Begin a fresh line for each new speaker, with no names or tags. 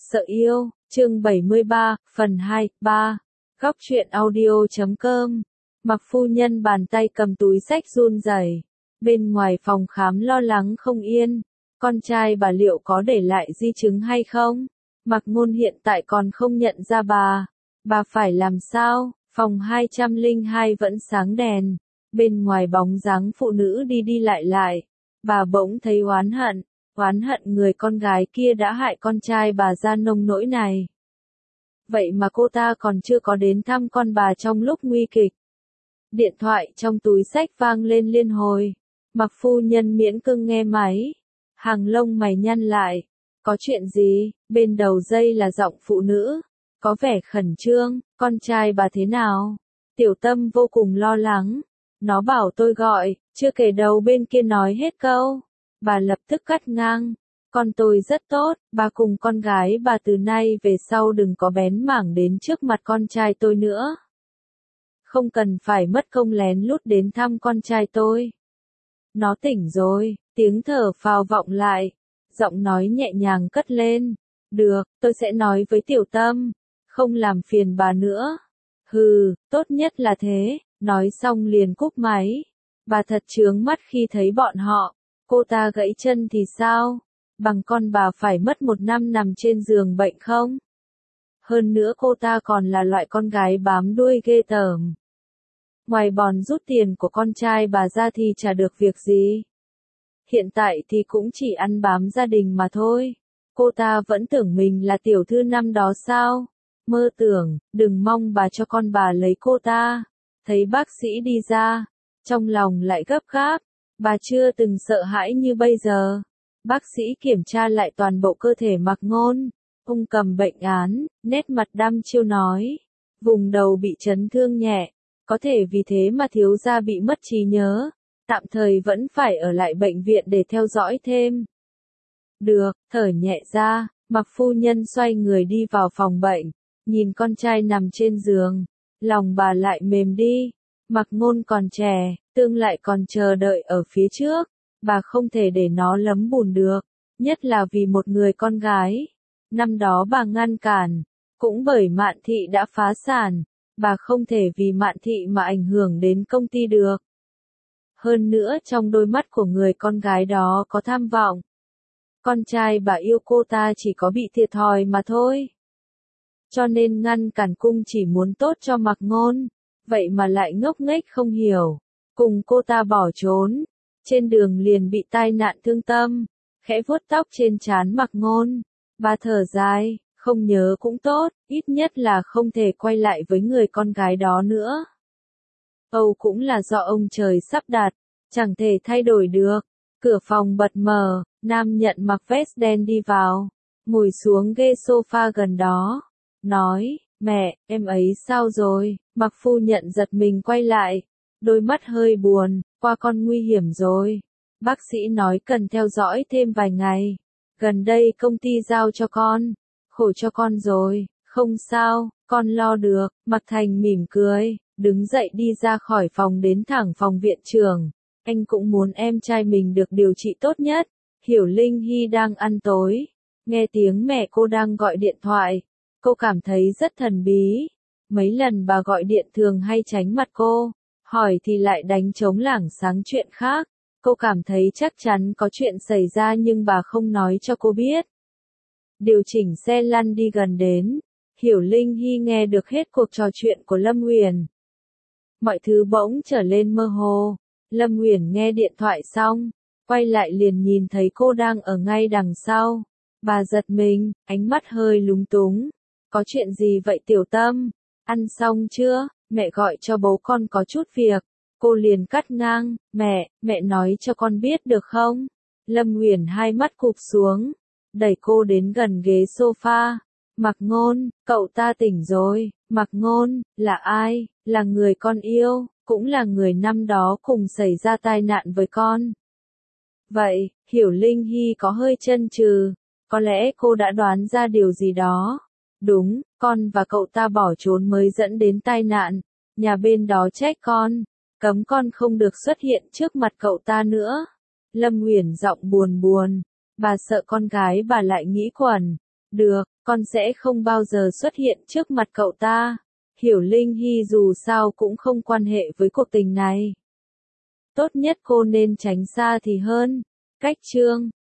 Sợ yêu, chương 73, phần 2, 3. Góc truyện audio.com. Mặc phu nhân bàn tay cầm túi xách run rẩy. Bên ngoài phòng khám lo lắng không yên. Con trai bà liệu có để lại di chứng hay không? Mặc Ngôn hiện tại còn không nhận ra bà. Bà phải làm sao? Phòng 202 vẫn sáng đèn. Bên ngoài bóng dáng phụ nữ đi đi lại lại. Bà bỗng thấy oán hận người con gái kia đã hại con trai bà ra nông nỗi này. Vậy mà cô ta còn chưa có đến thăm con bà trong lúc nguy kịch. Điện thoại trong túi xách vang lên liên hồi. Mặc phu nhân miễn cưỡng nghe máy. Hàng lông mày nhăn lại. Có chuyện gì? Bên đầu dây là giọng phụ nữ. Có vẻ khẩn trương. Con trai bà thế nào? Tiểu Tâm vô cùng lo lắng. Nó bảo tôi gọi, chưa kể đầu bên kia nói hết câu. Bà lập tức cắt ngang. Con tôi rất tốt, bà cùng con gái bà từ nay về sau đừng có bén mảng đến trước mặt con trai tôi nữa. Không cần phải mất công lén lút đến thăm con trai tôi. Nó tỉnh rồi, tiếng thở phào vọng lại. Giọng nói nhẹ nhàng cất lên. Được, tôi sẽ nói với Tiểu Tâm. Không làm phiền bà nữa. Hừ, tốt nhất là thế. Nói xong liền cúp máy. Bà thật chướng mắt khi thấy bọn họ. Cô ta gãy chân thì sao? Bằng con bà phải mất 1 năm nằm trên giường bệnh không? Hơn nữa cô ta còn là loại con gái bám đuôi ghê tởm. Ngoài bòn rút tiền của con trai bà ra thì chả được việc gì. Hiện tại thì cũng chỉ ăn bám gia đình mà thôi. Cô ta vẫn tưởng mình là tiểu thư năm đó sao? Mơ tưởng, đừng mong bà cho con bà lấy cô ta. Thấy bác sĩ đi ra, trong lòng lại gấp gáp. Bà chưa từng sợ hãi như bây giờ. Bác sĩ kiểm tra lại toàn bộ cơ thể Mặc Ngôn. Ông cầm bệnh án, nét mặt đăm chiêu nói. Vùng đầu bị chấn thương nhẹ. Có thể vì thế mà thiếu gia bị mất trí nhớ. Tạm thời vẫn phải ở lại bệnh viện để theo dõi thêm. Được, thở nhẹ ra, Mặc phu nhân xoay người đi vào phòng bệnh. Nhìn con trai nằm trên giường. Lòng bà lại mềm đi. Mặc Ngôn còn trẻ, tương lại còn chờ đợi ở phía trước. Bà không thể để nó lấm bùn được. Nhất là vì một người con gái. Năm đó bà ngăn cản. Cũng bởi Mạn Thị đã phá sản. Bà không thể vì Mạn Thị mà ảnh hưởng đến công ty được. Hơn nữa trong đôi mắt của người con gái đó có tham vọng. Con trai bà yêu cô ta chỉ có bị thiệt thòi mà thôi. Cho nên ngăn cản cung chỉ muốn tốt cho Mặc Ngôn. Vậy mà lại ngốc nghếch không hiểu. Cùng cô ta bỏ trốn. Trên đường liền bị tai nạn thương tâm. Khẽ vuốt tóc trên trán Mặc Ngôn. Bà thở dài, không nhớ cũng tốt, ít nhất là không thể quay lại với người con gái đó nữa. Âu cũng là do ông trời sắp đặt, chẳng thể thay đổi được. Cửa phòng bật mở, nam nhận mặc vest đen đi vào. Ngồi xuống ghế sofa gần đó. Nói, mẹ, em ấy sao rồi? Mặc phu nhận giật mình quay lại. Đôi mắt hơi buồn, qua con nguy hiểm rồi. Bác sĩ nói cần theo dõi thêm vài ngày. Gần đây công ty giao cho con. Khổ cho con rồi, không sao, con lo được. Mặc Thành mỉm cười, đứng dậy đi ra khỏi phòng đến thẳng phòng viện trưởng. Anh cũng muốn em trai mình được điều trị tốt nhất. Hiểu Linh Hy đang ăn tối. Nghe tiếng mẹ cô đang gọi điện thoại. Cô cảm thấy rất thần bí. Mấy lần bà gọi điện thường hay tránh mặt cô. Hỏi thì lại đánh trống lảng sáng chuyện khác. Cô cảm thấy chắc chắn có chuyện xảy ra nhưng bà không nói cho cô biết. Điều chỉnh xe lăn đi gần đến. Hiểu Linh Hy nghe được hết cuộc trò chuyện của Lâm Uyển. Mọi thứ bỗng trở lên mơ hồ. Lâm Uyển nghe điện thoại xong. Quay lại liền nhìn thấy cô đang ở ngay đằng sau. Bà giật mình, ánh mắt hơi lúng túng. Có chuyện gì vậy Tiểu Tâm? Ăn xong chưa? Mẹ gọi cho bố con có chút việc. Cô liền cắt ngang, mẹ nói cho con biết được không? Lâm Uyển hai mắt cụp xuống, đẩy cô đến gần ghế sofa. Mặc Ngôn, cậu ta tỉnh rồi. Mặc Ngôn, là ai? Là người con yêu, cũng là người năm đó cùng xảy ra tai nạn với con. Vậy, Hiểu Linh Hy có hơi chần chừ, có lẽ cô đã đoán ra điều gì đó. Đúng, con và cậu ta bỏ trốn mới dẫn đến tai nạn. Nhà bên đó trách con, cấm con không được xuất hiện trước mặt cậu ta nữa. Lâm Uyển giọng buồn buồn, bà sợ con gái bà lại nghĩ quẩn. Được, con sẽ không bao giờ xuất hiện trước mặt cậu ta. Hiểu Linh Hy dù sao cũng không quan hệ với cuộc tình này. Tốt nhất cô nên tránh xa thì hơn. Cách chương